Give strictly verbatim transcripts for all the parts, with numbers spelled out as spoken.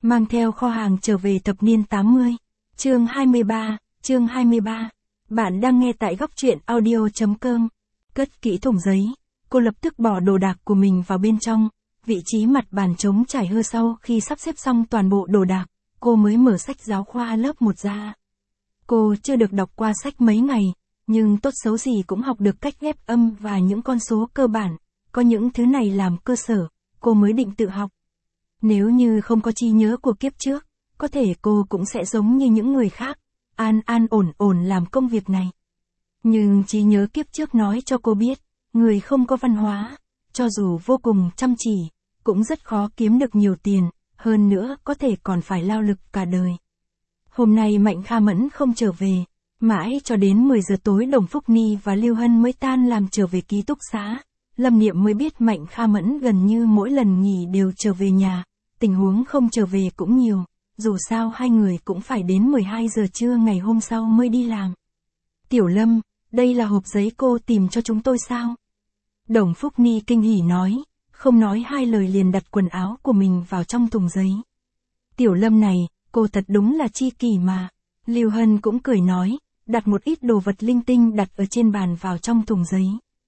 mang theo kho hàng trở về thập niên tám mươi. Chương hai mươi ba, chương hai mươi ba. Bạn đang nghe tại góc truyện audio chấm com. Cất kỹ thùng giấy, cô lập tức bỏ đồ đạc của mình vào bên trong, vị trí mặt bàn trống trải hơ. Sau khi sắp xếp xong toàn bộ đồ đạc, cô mới mở sách giáo khoa lớp một ra. Cô chưa được đọc qua sách mấy ngày, nhưng tốt xấu gì cũng học được cách ghép âm và những con số cơ bản, có những thứ này làm cơ sở, cô mới định tự học. Nếu như không có trí nhớ của kiếp trước, có thể cô cũng sẽ giống như những người khác, an an ổn ổn làm công việc này. Nhưng trí nhớ kiếp trước nói cho cô biết, người không có văn hóa, cho dù vô cùng chăm chỉ, cũng rất khó kiếm được nhiều tiền, hơn nữa có thể còn phải lao lực cả đời. Hôm nay Mạnh Kha Mẫn không trở về, mãi cho đến mười giờ tối Đồng Phúc Ni và Lưu Hân mới tan làm trở về ký túc xá. Lâm Niệm mới biết Mạnh Kha Mẫn gần như mỗi lần nghỉ đều trở về nhà, tình huống không trở về cũng nhiều, dù sao hai người cũng phải đến mười hai giờ trưa ngày hôm sau mới đi làm. Tiểu Lâm, đây là hộp giấy cô tìm cho chúng tôi sao? Đồng Phúc Ni kinh hỉ nói, không nói hai lời liền đặt quần áo của mình vào trong thùng giấy. Tiểu Lâm này, cô thật đúng là chi kỷ mà. Lưu Hân cũng cười nói, đặt một ít đồ vật linh tinh đặt ở trên bàn vào trong thùng giấy.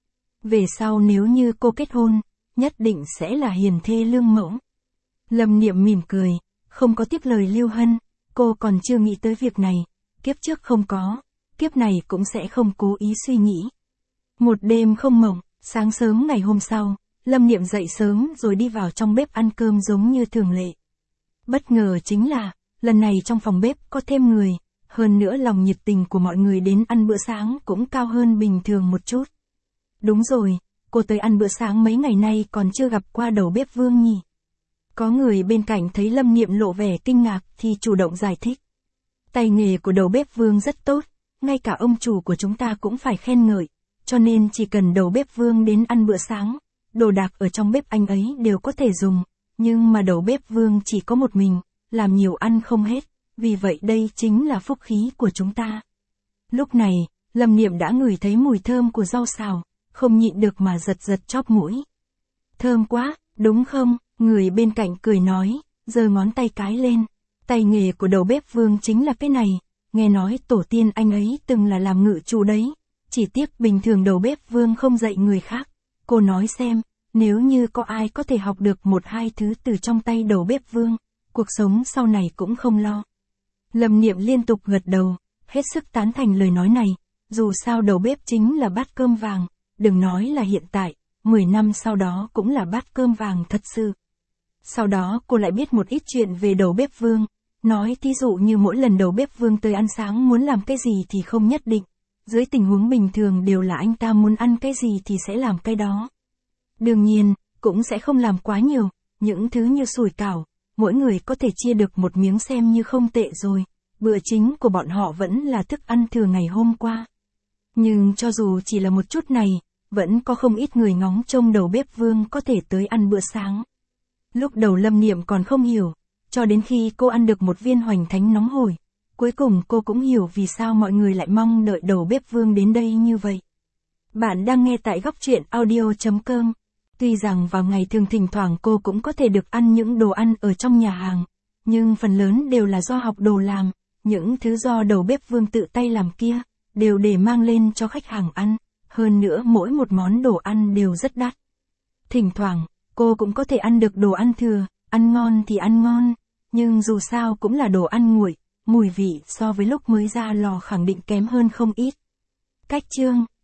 Về sau nếu như cô kết hôn, nhất định sẽ là hiền thê lương mẫu. Lâm Niệm mỉm cười, không có tiếp lời Lưu Hân, cô còn chưa nghĩ tới việc này, kiếp trước không có, kiếp này cũng sẽ không cố ý suy nghĩ. Một đêm không mộng, sáng sớm ngày hôm sau, Lâm Niệm dậy sớm rồi đi vào trong bếp ăn cơm giống như thường lệ. Bất ngờ chính là, lần này trong phòng bếp có thêm người, hơn nữa lòng nhiệt tình của mọi người đến ăn bữa sáng cũng cao hơn bình thường một chút. Đúng rồi, cô tới ăn bữa sáng mấy ngày nay còn chưa gặp qua đầu bếp Vương nhỉ? Có người bên cạnh thấy Lâm Niệm lộ vẻ kinh ngạc thì chủ động giải thích. Tay nghề của đầu bếp Vương rất tốt, ngay cả ông chủ của chúng ta cũng phải khen ngợi, cho nên chỉ cần đầu bếp Vương đến ăn bữa sáng, đồ đạc ở trong bếp anh ấy đều có thể dùng, nhưng mà đầu bếp Vương chỉ có một mình, làm nhiều ăn không hết, vì vậy đây chính là phúc khí của chúng ta. Lúc này, Lâm Niệm đã ngửi thấy mùi thơm của rau xào, không nhịn được mà giật giật chóp mũi. Thơm quá, đúng không? Người bên cạnh cười nói, giơ ngón tay cái lên. Tay nghề của đầu bếp Vương chính là cái này, nghe nói tổ tiên anh ấy từng là làm ngự chủ đấy. Chỉ tiếc bình thường đầu bếp Vương không dạy người khác. Cô nói xem, nếu như có ai có thể học được một hai thứ từ trong tay đầu bếp Vương, cuộc sống sau này cũng không lo. Lâm Niệm liên tục gật đầu, hết sức tán thành lời nói này, dù sao đầu bếp chính là bát cơm vàng, đừng nói là hiện tại, mười năm sau đó cũng là bát cơm vàng thật sự. Sau đó cô lại biết một ít chuyện về đầu bếp Vương, nói thí dụ như mỗi lần đầu bếp Vương tới ăn sáng muốn làm cái gì thì không nhất định, dưới tình huống bình thường đều là anh ta muốn ăn cái gì thì sẽ làm cái đó. Đương nhiên, cũng sẽ không làm quá nhiều, những thứ như sủi cảo, mỗi người có thể chia được một miếng xem như không tệ rồi, bữa chính của bọn họ vẫn là thức ăn thừa ngày hôm qua. Nhưng cho dù chỉ là một chút này, vẫn có không ít người ngóng trông đầu bếp Vương có thể tới ăn bữa sáng. Lúc đầu Lâm Niệm còn không hiểu, cho đến khi cô ăn được một viên hoành thánh nóng hổi, cuối cùng cô cũng hiểu vì sao mọi người lại mong đợi đầu bếp Vương đến đây như vậy. Bạn đang nghe tại góc truyện audio chấm com. Tuy rằng vào ngày thường thỉnh thoảng cô cũng có thể được ăn những đồ ăn ở trong nhà hàng, nhưng phần lớn đều là do học đồ làm, những thứ do đầu bếp Vương tự tay làm kia, đều để mang lên cho khách hàng ăn, hơn nữa mỗi một món đồ ăn đều rất đắt. Thỉnh thoảng, cô cũng có thể ăn được đồ ăn thừa, ăn ngon thì ăn ngon, nhưng dù sao cũng là đồ ăn nguội, mùi vị so với lúc mới ra lò khẳng định kém hơn không ít. Cách chương,